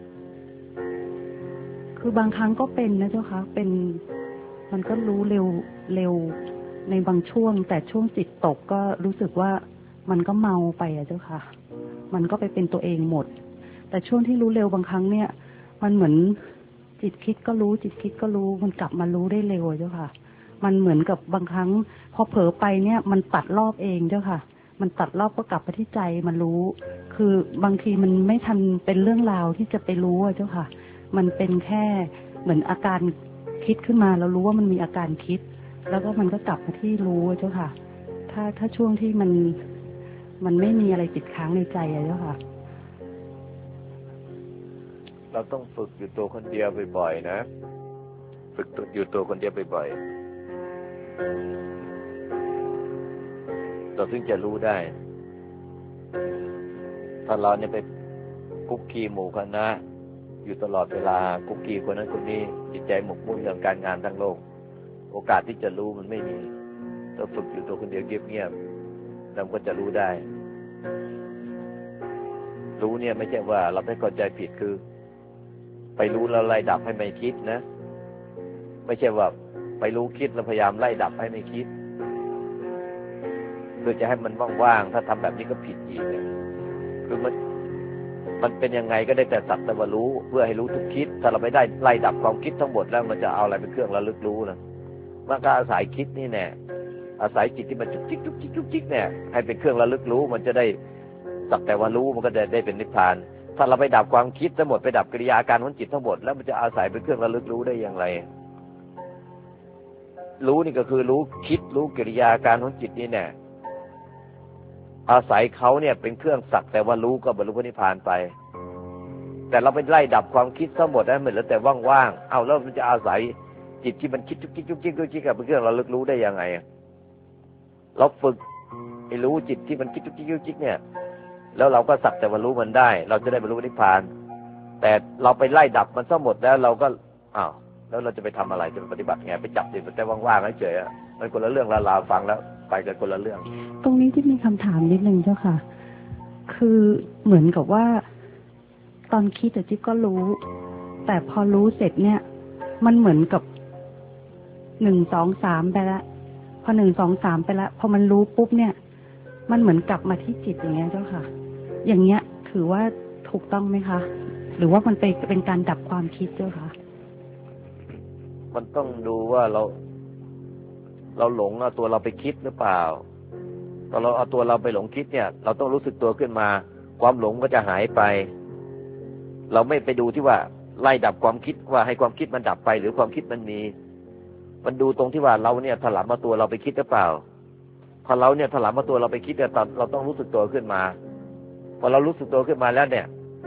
คือบางครั้งก็เป็นนะเจ้าค่ะเป็นมันก็รู้เร็วในบางช่วงแต่ช่วงจิตตกก็รู้สึกว่ามันก็เมาไปอะเจ้าค่ะมันก็ไปเป็นตัวเองหมดแต่ช่วงที่รู้เร็วบางครั้งเนี่ยมันเหมือนจิตคิดก็รู้จิตคิดก็รู้มันกลับมารู้ได้เร็วเจ้าค่ะมันเหมือนกับบางครั้งพอเผลอไปเนี่ยมันตัดรอบเองเจ้าค่ะมันตัดรอบก็กลับไปที่ใจมันรู้คือบางทีมันไม่ทันเป็นเรื่องราวที่จะไปรู้อะเจ้าค่ะมันเป็นแค่เหมือนอาการคิดขึ้นมาเรารู้ว่ามันมีอาการคิดแล้วก็มันก็กลับมาที่รู้เจ้าค่ะถ้าช่วงที่มันไม่มีอะไรติดค้างในใจอะเจ้าค่ะเราต้องฝึกอยู่ตัวคนเดียวบ่อยๆนะฝึกอยู่ตัวคนเดียวบ่อยๆเราถึงจะรู้ได้ถ้าเราเนี่ยไปคุกคีหมู่คณะอยู่ตลอดเวลาคุกคีคนนั้นคนนี้จิตใจหมกมุ่นเรื่องการงานทั้งโลกโอกาสที่จะรู้มันไม่มีต้องฝึกอยู่ตัวคนเดียวเงียบๆเราก็จะรู้ได้รู้เนี่ยไม่ใช่ว่าเราไม่เข้าใจผิดคือไปรู้แล้วไล่ดับให้ไม่คิดนะไม่ใช่ว่าไปรู้คิดแล้วพยายามไล่ดับให้ไม่คิดเพื่อจะให้มันว่างๆถ้าทำแบบนี้ก็ผิดอีกเนี่ยคือมันเป็นยังไงก็ได้แต่สักแต่ว่ารู้เพื่อให้รู้ทุกคิดถ้าเราไม่ได้ไล่ดับความคิดทั้งหมดแล้วมันจะเอาอะไรเป็นเครื่องระลึกรู้นะมันก็อาศัยคิดนี่แน่อาศัยจิตที่มันจุกจิกจุกจิกจุกจิกเนี่ยให้เป็นเครื่องระลึกรู้มันจะได้สักแต่ว่ารู้มันก็ได้เป็นนิพพานถ้าเราไปดับความคิดทั้งหมดไปดับกิริยาการของจิตทั้งหมดแล้วมันจะอาศัยเป็นเครื่องระลึกรู้ได้อย่างไรรู้นี่ก็คือรู้คิดรู้กิริยาการของจิตนี่แน่อาศัยเขาเนี่ยเป็นเครื่องสักแต่ว่ารู้ก็บรรลุพระนิพพานไปแต่เราไปไล่ดับความคิดทั้งหมดได้เหมือนแล้วแต่ว่างๆเอาแล้วมันจะอาศัยจิตที่มันคิดจุกจิกจุกจิกจุกจิกเป็นเครื่องระลึกรู้ได้ยังไงเราฝึกให้รู้จิตที่มันคิดจุกจิกจุกจิกเนี่ยแล้วเราก็สักแต่ว่ารู้มันได้เราจะได้บรรลุนิพพานแต่เราไปไล่ดับมันทั้งหมดแล้วเราก็แล้วเราจะไปทำอะไรจะปฏิบัติไงไปจับจิตแต่ว่างๆเฉยๆมันคนละเรื่องละราวฟังแล้วไปกันคนละเรื่องตรงนี้ที่มีคำถามนิดนึงเจ้าค่ะคือเหมือนกับว่าตอนคิดแต่จิ๊บก็รู้แต่พอรู้เสร็จเนี่ยมันเหมือนกับ1 2 3ไปแล้วพอ1 2 3ไปแล้วพอมันรู้ปุ๊บเนี่ยมันเหมือนกลับมาที่จิตอย่างเงี้ยเจ้าค่ะอย่างเงี้ยถือว่าถูกต้องไหมคะหรือว่ามันเป็นการดับความคิดเจ้าค่ะมันต้องดูว่าเราหลงเอาตัวเราไปคิดหรือเปล่าตอนเราเอาตัวเราไปหลงคิดเนี่ยเราต้องรู้สึกตัวขึ้นมาความหลงก็จะหายไปเราไม่ไปดูที่ว่าไล่ดับความคิดว่าให้ความคิดมันดับไปหรือความคิดมันมีมันดูตรงที่ว่าเราเนี่ยถลำมาตัวเราไปคิดหรือเปล่าพอเราเนี่ยถลำมาตัวเราไปคิดเนี่ยเราต้องรู้สึกตัวขึ้นมาพอเรารู้สึกตัวขึ้นมาแล้วเนี่ย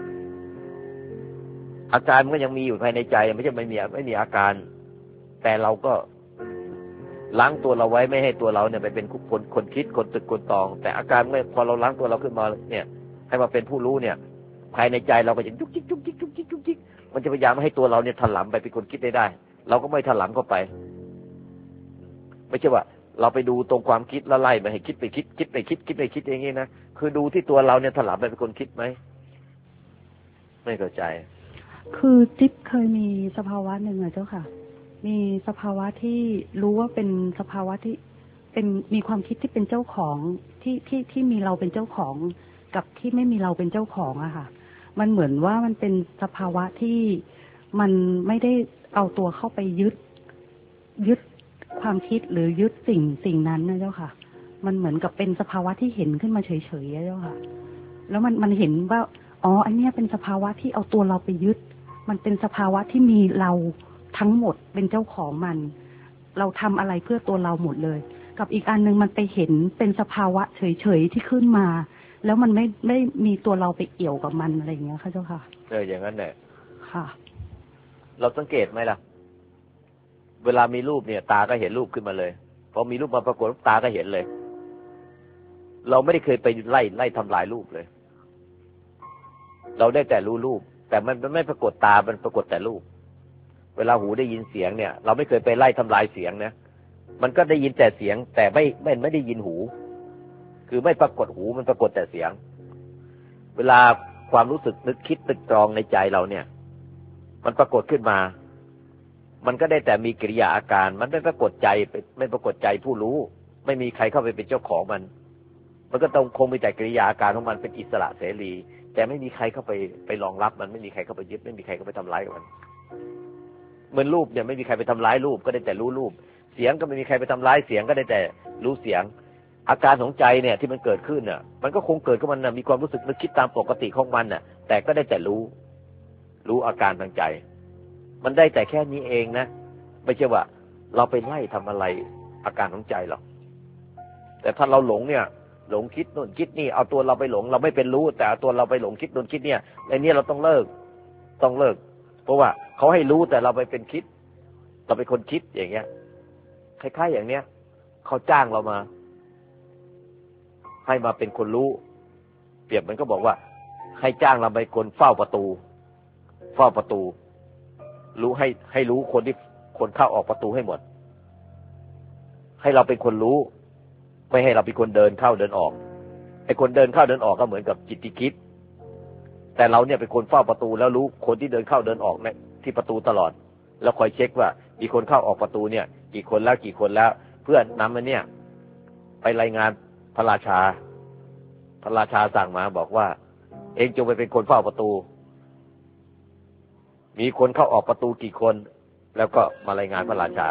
อาการมันก็ยังมีอยู่ภายในใจไม่ใช่ไม่มีอาการแต่เราก็ล้างตัวเราไว้ไม่ให้ตัวเราเนี่ยไปเป็นคนคิดคนตึกคนตองแต่อาการเมื่อพอเราล้างตัวเราขึ้นมาเนี่ยให้มาเป็นผู้รู้เนี่ยภายในใจเราก็จะยุกจิกยุกจิกยุกจิกยุกจิกมันจะพยายามให้ตัวเราเนี่ยถลำไปเป็นคนคิดได้เราก็ไม่ถลำเข้าไปไม่ใช่ว่าเราไปดูตรงความคิดแล้วไล่ไปให้คิดไปคิดไปคิดอย่างนี้นะคือดูที่ตัวเราเนี่ยถลำไปเป็นคนคิดไหมไม่เข้าใจคือจิ๊บเคยมีสภาวะหนึ่งอะเจ้าค่ะมีสภาวะที่รู้ว่าเป็นสภาวะที่เป็นมีความคิดที่เป็นเจ้าของที่มีเราเป็นเจ้าของกับที่ไม่มีเราเป็นเจ้าของอะค่ะมันเหมือนว่ามันเป็นสภาวะที่มันไม่ได้เอาตัวเข้าไปยึดความคิดหรือยึดสิ่งนั้นนะเจ้าค่ะมันเหมือนกับเป็นสภาวะที่เห็นขึ้นมาเฉยๆเจ้าค่ะแล้วมันเห็นว่าอันนี้เป็นสภาวะที่เอาตัวเราไปยึดมันเป็นสภาวะที่มีเราทั้งหมดเป็นเจ้าของมันเราทำอะไรเพื่อตัวเราหมดเลยกับอีกอันนึงมันไปเห็นเป็นสภาวะเฉยๆที่ขึ้นมาแล้วมันไม่มีตัวเราไปเกี่ยวกับมันอะไรอย่างเงี้ยค่ะเจ้าค่ะอย่างนั้นแหละค่ะเราสังเกตไหมล่ะเวลามีรูปเนี่ยตาก็เห็นรูปขึ้นมาเลยพอมีรูปมาปรากฏตาก็เห็นเลยเราไม่ได้เคยไปไล่ทำลายรูปเลยเราได้แต่รู้รูปแต่มันไม่ปรากฏตามันปรากฏแต่รูปเวลาหูได้ยินเสียงเนี่ยเราไม่เคยไปไล่ทำลายเสียงนะมันก็ได้ยินแต่เสียงแต่ไม่ได้ยินหูคือไม่ปรากฏหูมันปรากฏแต่เสียงเวลาความรู้สึกนึกคิดตึกตรองในใจเราเนี่ยมันปรากฏขึ้นมามันก็ได้แต่มีกิริยาอาการมันไม่ปรากฏใจไม่ปรากฏใจผู้รู้ไม่มีใครเข้าไปเป็นเจ้าของมันก็ต้องคงมีแต่กิริยาอาการของมันเป็นอิสระเสรีแต่ไม่มีใครเข้าไปรองรับมันไม่มีใครเข้าไปยึดไม่มีใครเข้าไปทำร้ายกับมันเหมือนรูปเนี่ยไม่มีใครไปทำร้ายรูปก็ได้แต่รู้รูปเสียงก็ไม่มีใครไปทำร้ายเสียงก็ได้แต่รู้เสียงอาการของใจเนี่ยที่มันเกิดขึ้นน่ะมันก็คงเกิดขึ้นมันน่ะมีความรู้สึกนึกคิดตามปกติของมันน่ะแต่ก็ได้แต่รู้อาการทางใจมันได้แต่แค่นี้เองนะไม่ใช่ว่าเราไปไล่ทำอะไรอาการของใจหรอกแต่ถ้าเราหลงเนี่ยหลงคิดโน่นคิดนี่เอาตัวเราไปหลงเราไม่เป็นรู้แต่เอาตัวเราไปหลงคิดโน่นคิดเนี่ยในนี้เราต้องเลิกเพราะว่าเขาให้รู้แต่เราไปเป็นคิดเราเป็นคนคิดอย่างเงี้ยคล้ายๆอย่างเนี้ยเขาจ้างเรามาให้มาเป็นคนรู้เปรียบมันก็บอกว่าให้จ้างเราไปคนเฝ้าประตูรู้ให้รู้คนที่คนเข้าออกประตูให้หมดให้เราเป็นคนรู้ไม่ให้เราเป็นคนเดินเข้าเดินออกไอ้คนเดินเข้าเดินออกก็เหมือนกับจิตที่คิดแต่เราเนี่ยเป็นคนเฝ้าประตูแล้วรู้คนที่เดินเข้าเดินออกเนี่ยที่ประตูตลอดแล้วคอยเช็คว่ามีคนเข้าออกประตูเนี่ยกี่คนแล้วเพื่อนนำมันเนี่ยไปรายงานพระราชาสั่งมาบอกว่าเองจงไปเป็นคนเฝ้าประตูมีคนเข้าออกประตูกี่คนแล้วก็มารายงานพระราชา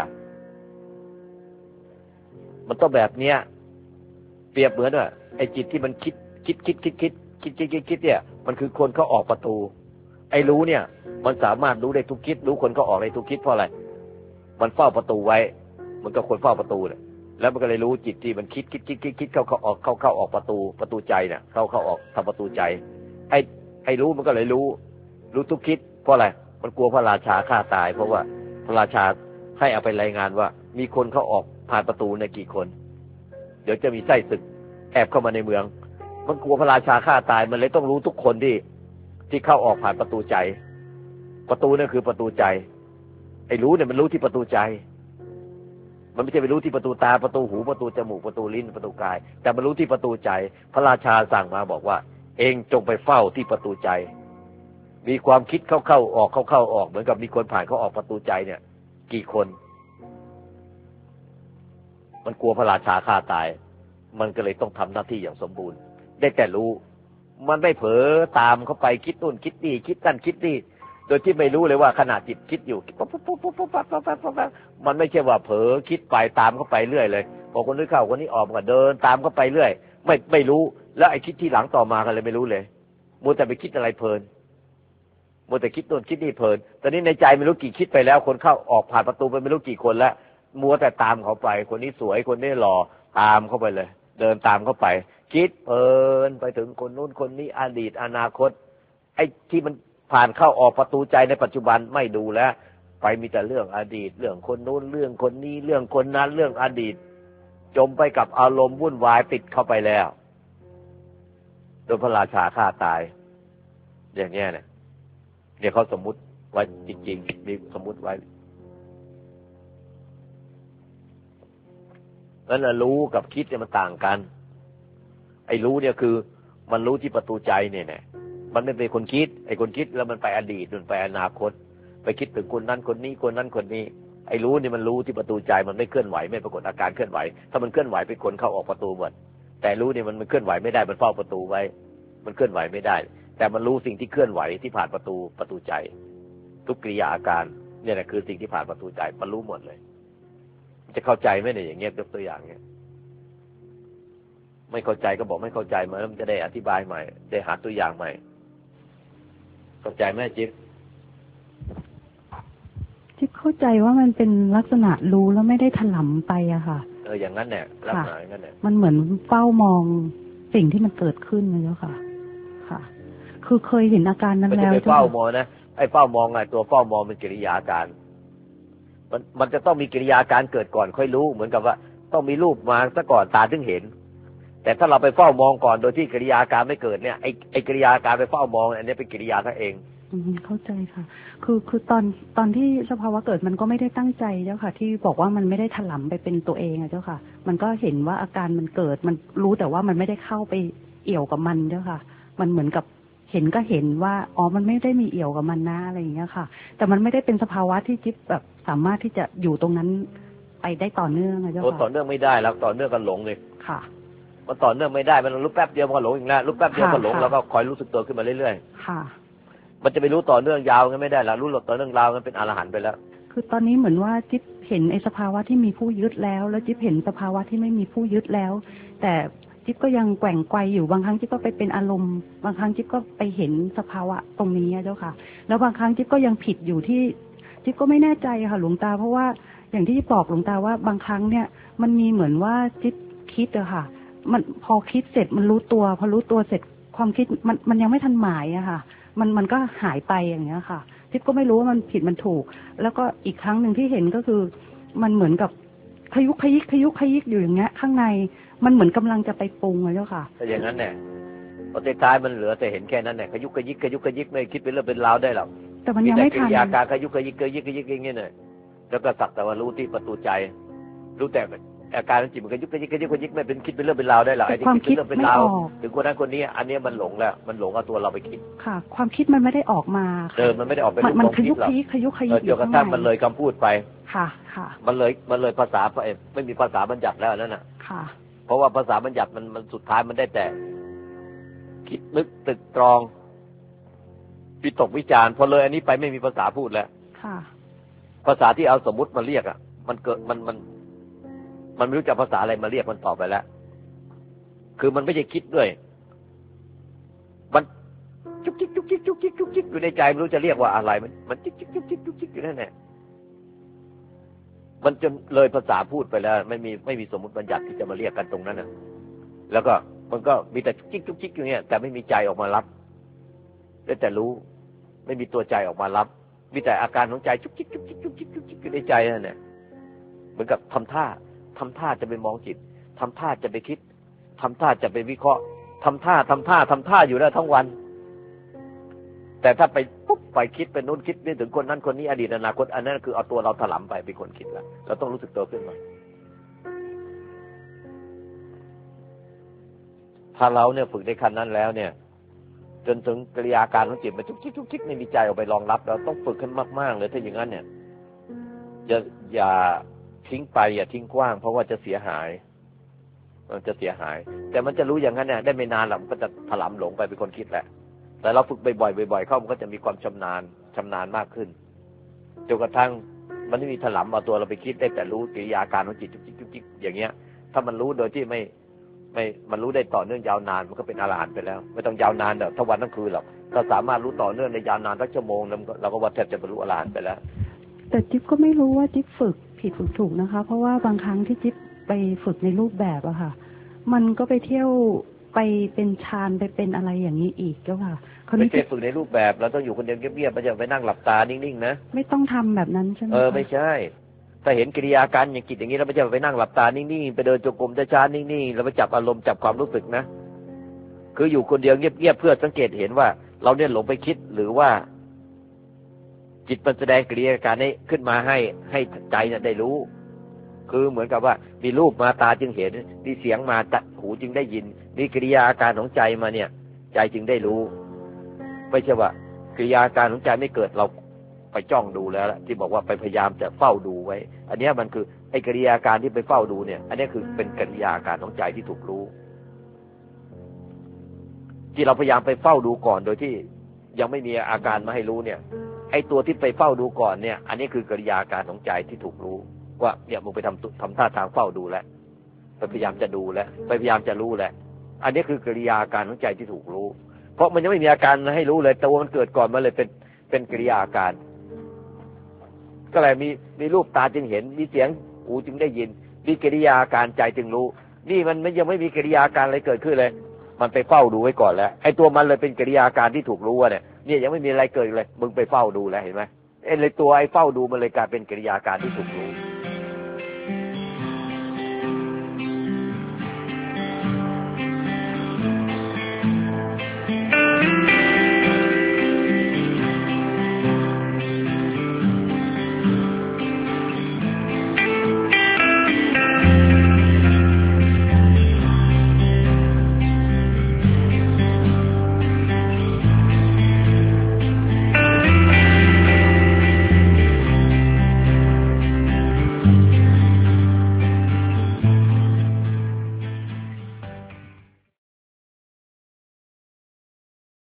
มันต้องแบบเนี้ยเปรียบเหมือนว่าไอ้จิตที่มันคิดเนี่ยมันคือคนเข้าออกประตูไอ้รู้เนี่ยมันสามารถรู้ได้ทุกคิดรู้คนเข้าออกได้ทุกคิดเพราะอะไรมันเฝ้าประตูไว้มันก็คนเฝ้าประตูเนี่ยแล้วมันก็เลยรู้จิตที่มันคิดเข้าออกประตูใจเนี่ยเข้าออกทำประตูใจไอ้รู้มันก็เลยรู้ทุกคิดเพราะอะไรมันกลัวพระราชาฆ่าตายเพราะว่าพระราชาให้เอาไปรายงานว่ามีคนเข้าออกผ่านประตูในกี่คนเดี๋ยวจะมีไส้ศึกแอบเข้ามาในเมืองมันกลัวพระราชาฆ่าตายมันเลยต้องรู้ทุกคนที่เข้าออกผ่านประตูใจประตูนั่นคือประตูใจไอ้รู้เนี่ยมันรู้ที่ประตูใจมันไม่ใช่ไปรู้ที่ประตูตาประตูหูประตูจมูกประตูลิ้นประตูกายแต่มันรู้ที่ประตูใจพระราชาสั่งมาบอกว่าเองจงไปเฝ้าที่ประตูใจมีความคิดเข้าออกเหมือนกับมีคนผ่านเข้าออกประตูใจเนี่ยกี่คนมันกลัวพระราชาฆ่าตายมันก็เลยต้องทำหน้าที่อย่างสมบูรณ์ได้แต่รู้มันไม่เผลอตามเข้าไปคิดนู่นคิดนี่คิดนั่นคิดนี่โดยที่ไม่รู้เลยว่าขณะจิตคิดอยู่มันไม่ใช่ว่าเผลอคิดไปตามเข้าไปเรื่อยเลยพอคนนี้เข้าคนนี้ออกก็เดินตามเข้าไปเรื่อยไม่รู้แล้วไอ้คิดที่หลังต่อมากันเลยไม่รู้เลยมัวแต่ไปคิดอะไรเพลินมัวแต่คิดนู่นคิดนี่เพลินตอนนี้ในใจไม่รู้กี่คิดไปแล้วคนเข้าออกผ่านประตูไปไม่รู้กี่คนแล้วมัวแต่ตามเขาไปคนนี้สวยคนนี้หล่อตามเข้าไปเลยเดินตามเข้าไปคิดเพลินไปถึงคนนู้นคนนี้อดีตอนาคตไอ้ที่มันผ่านเข้าออกประตูใจในปัจจุบันไม่ดูแล้วไปมีแต่เรื่องอดีตเรื่องคนนู้นเรื่องคนนี้เรื่องคนนั้นเรื่องอดีตจมไปกับอารมณ์วุ่นวายติดเข้าไปแล้วโดยพระราชาฆ่าตายอย่างเงี้ยเนี่ยเขาสมมุติไว้จริงๆมีสมมุติไว้นั่นแหละรู้กับคิดเนี่ยมันต่างกันไอ้รู้เนี่ยคือมันรู้ที่ประตูใจเนี่ยมันไม่เป็นคนคิดไอ้คนคิดแล้วมันไปอดีตมันไปอนาคตไปคิดถึงคนนั้นคนนี้คนนั้นคนนี้ไอ้รู้นี่มันรู้ที่ประตูใจมันไม่เคลื่อนไหวไม่ปรากฏอาการเคลื่อนไหวถ้ามันเคลื่อนไหวเป็นคนเข้าออกประตูหมดแต่รู้นี่มันเคลื่อนไหวไม่ได้มันเฝ้าประตูไว้มันเคลื่อนไหวไม่ได้แต่มันรู้สิ่งที่เคลื่อนไหวที่ผ่านประตูใจทุกกิริยาอาการเนี่ยแหละคือสิ่งที่ผ่านประตูใจมันรู้หมดเลยจะเข้าใจไหมเนี่ยอย่างเงี้ยยกตัวอย่างเงี้ยไม่เข้าใจก็บอกไม่เข้าใจมาแล้วมันจะได้อธิบายใหม่ได้หาตัวอย่างใหม่เข้าใจไหมจิ๊บเข้าใจว่ามันเป็นลักษณะรู้แล้วไม่ได้ถลำไปอะค่ะอย่างนั้นเนี่ยลักษณะอย่างนั้นเนี่ยมันเหมือนเฝ้ามองสิ่งที่มันเกิดขึ้นนะเจ้าค่ะค่ะคือเคยเห็นอาการนั้นแล้วไม่ใช่เฝ้ามองนะไอ้เฝ้ามองไงตัวเฝ้ามองเป็นกิริยาการมันจะต้องมีกิริยาการเกิดก่อนค่อยรู้เหมือนกับว่าต้องมีรูปมาซะก่อนตาถึงเห็นแต่ถ้าเราไปเฝ้ามองก่อนโดยที่กิริยาการไม่เกิดเนี่ยไอ้กิริยาการไปเฝ้ามองอันนี้เป็นกิริยาซะเองเข้าใจค่ะคือตอนที่สภาวะเกิดมันก็ไม่ได้ตั้งใจเจ้าค่ะที่บอกว่ามันไม่ได้ถลำไปเป็นตัวเองอะเจ้าค่ะมันก็เห็นว่าอาการมันเกิดมันรู้แต่ว่ามันไม่ได้เข้าไปเอี่ยวกับมันเจ้าค่ะมันเหมือนกับเห็นก็เห็นว่าอ๋อมันไม่ได้มีเอี่ยวกับมันนะอะไรอย่างเงี้ยค่ะแต่มันไม่ได้เป็นสภาวะที่จิ๊บแบบสามารถที่จะอยู่ตรงนั้นไปได้ต่อเนื่องนะเจ้าค่ะต่อเนื่องไม่ได้แล้วต่อเนื่องกันหลงเลยค่ะมันต่อเนื่องไม่ได้มันรู้แป๊บเดียวมันก็หลงอีกแล้วรู้แป๊บเดียวก็หลงแล้วก็คอยรู้สึกตัวขึ้นมาเรื่อยๆค่ะมันจะไปรู้ต่อเนื่องยาวกันไม่ได้แล้วรู้ต่อเนื่องยาวกันเป็นอรหันต์ไปแล้วคือตอนนี้เหมือนว่าจิ๊บเห็นไอ้สภาวะที่มีผู้ยึดแล้วจิ๊บเห็นสภาวะที่ไม่มีผู้ยึดแล้วแต่จิ๊บก็ยังแกว่งไกวอยู่บางครั้งจิ๊บก็ไปเป็นอารมณ์บางครั้งจิ๊บก็ไปเห็นสภาวะตรงนี้เจ้าค่ะแล้วบางครั้งจิ๊บก็ยังผิดอยู่ที่จิ๊บก็ไม่แน่ใจค่ะหลวงตาเพราะว่าอย่างที่บอกหลวงตาว่าบางครั้งเนี่ยมันมีเหมือนว่าจิ๊บคิดอะค่ะมันพอคิดเสร็จมันรู้ตัวพอรู้ตัวเสร็จความคิดมันยังไม่ทันหมายอะค่ะมันก็หายไปอย่างเงี้ยค่ะจิ๊บก็ไม่รู้ว่ามันผิดมันถูกแล้วก็อีกครั้งหนึ่งที่เห็นก็คือมันเหมือนกับขยุกขยิกอยู่อย่างเงี้ยข้างในมันเหมือนกำลังจะไปปรุงอะเจ้าค่ะแต่อย่างนั้นเนี่ยพอท้ายมันเหลือแต่เห็นแค่นั้นเนี่ยขยุกขยิกไม่คิดเป็นเรื่องเป็นราวได้หรอกแต่มันยังไม่ทันกิริยาการขยุกขยิกอย่างเงี้ยเนี่ยแล้วก็สักแต่ว่ารู้ที่ประตูใจรู้แต่อาการจิตมันขยุกขยิกไม่เป็นคิดเป็นเรื่องเป็นราวได้หรอกไอ้ที่คิดเป็นเรื่องเป็นราวถึงคนนั้นคนนี้อันนี้มันหลงแล้วมันหลงเอาตัวเราไปคิดค่ะความคิดมันไม่ได้ออกมามันไม่ได้ออกไปมันขยุกขยิกจนกระทั่งมันเลยคำพูดไปค่ะมันเลยภาษาไปไม่มีภาษาบัญญัติแล้วนั่นน่ะค่ะเพราะว่าภาษาบัญญัติมันสุดท้ายมันได้แต่คิดนึกตึกตรองวิตกวิจารณ์พอเลยอันนี้ไปไม่มีภาษาพูดแล้วค่ะภาษาที่เอาสมมุติมาเรียกอ่ะมันเกิดมันไม่รู้จะภาษาอะไรมาเรียกมันต่อไปแล้วคือมันไม่ใช่คิดด้วยมันจุกจิกอยู่ในใจไม่รู้จะเรียกว่าอะไรมันจิกอยู่นั่นแหละมันจนเลยภาษาพูดไปแล้วไม่มีสมมุติบัญญัติที่จะมาเรียกกันตรงนั้นน่ะแล้วก็มันก็มีแต่จุกจิกอยู่เนี่ยแต่ไม่มีใจออกมารับได้แต่รู้ไม่มีตัวใจออกมารับมีแต่อาการของใจจุกจิกอยู่ในใจนั่นแหละเหมือนกับทำท่าจะไปมองจิตทำท่าจะไปคิดทำท่าจะไปวิเคราะห์ทำท่าอยู่ได้ทั้งวันแต่ถ้าไปปุ๊บไปคิดไปนู้นคิดนี่ถึงคนนั้นคนนี้อดีตอนาคตอันนั้นคือเอาตัวเราถลำไปเป็นคนคิดแล้วเราต้องรู้สึกตัวขึ้นมาถ้าเราเนี่ยฝึกในขั้นนั้นแล้วเนี่ยจนถึงกิริยาการของจิตมันจุกจิกไม่มีใจออกไปรองรับเราต้องฝึกขึ้นมากๆเลยถ้าอย่างนั้นเนี่ยอย่าทิ้งไปอย่าทิ้งกว้างเพราะว่าจะเสียหายมันจะเสียหายแต่มันจะรู้อย่างนั้นเนี่ยได้ไม่นานหรอกมันก็จะถลำหลงไปเป็นคนคิดแหละแต่เราฝึกบ่อยเข้ามันก็จะมีความชำนาญมากขึ้นจนกระทั่งมันไม่มีถลำเอาตัวเราไปคิดได้แต่รู้กิริยาการของจิตจุกจิกอย่างเงี้ยถ้ามันรู้โดยที่ไม่มันรู้ได้ต่อเนื่องยาวนานมันก็เป็นอรหันต์ไปแล้วไม่ต้องยาวนานทั้งวันทั้งคืนหรอกถ้าสามารถรู้ต่อเนื่องในยาวนานสักชั่วโมงเราก็ว่าแทบจะบรรลุอรหันต์ไปแล้วแต่จิ๊บก็ไม่รู้ว่าจิ๊บฝึกผิดฝึกถูกนะคะเพราะว่าบางครั้งที่จิ๊บไปฝึกในรูปแบบอะค่ะมันก็ไปเที่ยวไปเป็นฌานไปเป็นอะไรอย่างนี้อีกเจ้าค่ะไม่ใช่ฝึกในรูปแบบเราต้องอยู่คนเดียวเงียบๆไม่ใช่ไปนั่งหลับตานิ่งๆนะไม่ต้องทำแบบนั้นใช่ไหมไม่ใช่ถ้าเห็นกิริยาการอย่างจิตอย่างนี้เราไม่ใช่ไปนั่งหลับตานิ่งๆไปเดินจงกรมช้าๆนิ่งๆแล้วไปจับอารมณ์จับความรู้สึกนะคืออยู่คนเดียวเงียบๆเพื่อสังเกตเห็นว่าเราเนี่ยหลงไปคิดหรือว่าจิตมันแสดงกิริยาการนี้ขึ้นมาให้ใจเนี่ยได้รู้คือเหมือนกับว่ามีรูปมาตาจึงเห็นมีเสียงมาหูจึงได้ยินมีกิริยาอาการของใจมาเนี่ยใจจึงได้รู้ไม่ใช่ว่ากิริยาอาการของใจไม่เกิดเราไปจ้องดูแล้วที่บอกว่าไปพยายามจะเฝ้าดูไว้อันนี้มันคือไอ้กิริยาการที่ไปเฝ้าดูเนี่ยอันนี้คือเป็นกิริยาอาการของใจที่ถูกรู้ที่เราพยายามไปเฝ้าดูก่อนโดยที่ยังไม่มีอาการมาให้รู้เนี่ยไอ้ตัวที่ไปเฝ้าดูก่อนเนี่ยอันนี้คือกิริยาอาการของใจที่ถูกรู้ว่าเนี่ยมึงไปทำท่าทางเฝ้าดูแล้วไปพยายามจะดูแล้วไปพยายามจะรู้แล้วอันนี้คือกิริยาอาการของใจที่ถูกรู้เพราะมันยังไม่มีอาการให้รู้เลยตัวมันเกิดก่อนมาเลยเป็นกิริยาอาการก็เลยมีรูปตาจึงเห็นมีเสียงหูจึงได้ยินมีกิริยาอาการใจจึงรู้นี่มันยังไม่มีกิริยาอาการอะไรเกิดขึ้นเลยมันไปเฝ้าดูไว้ก่อนแล้วไอ้ตัวมันเลยเป็นกิริยาอาการที่ถูกรู้เนี่ยยังไม่มีอะไรเกิดเลยมึงไปเฝ้าดูแล้วเห็นไหมไอ้เลยตัวไอ้เฝ้าดูมันเลยกลายเป็นกิริยาการที่ถูกรู้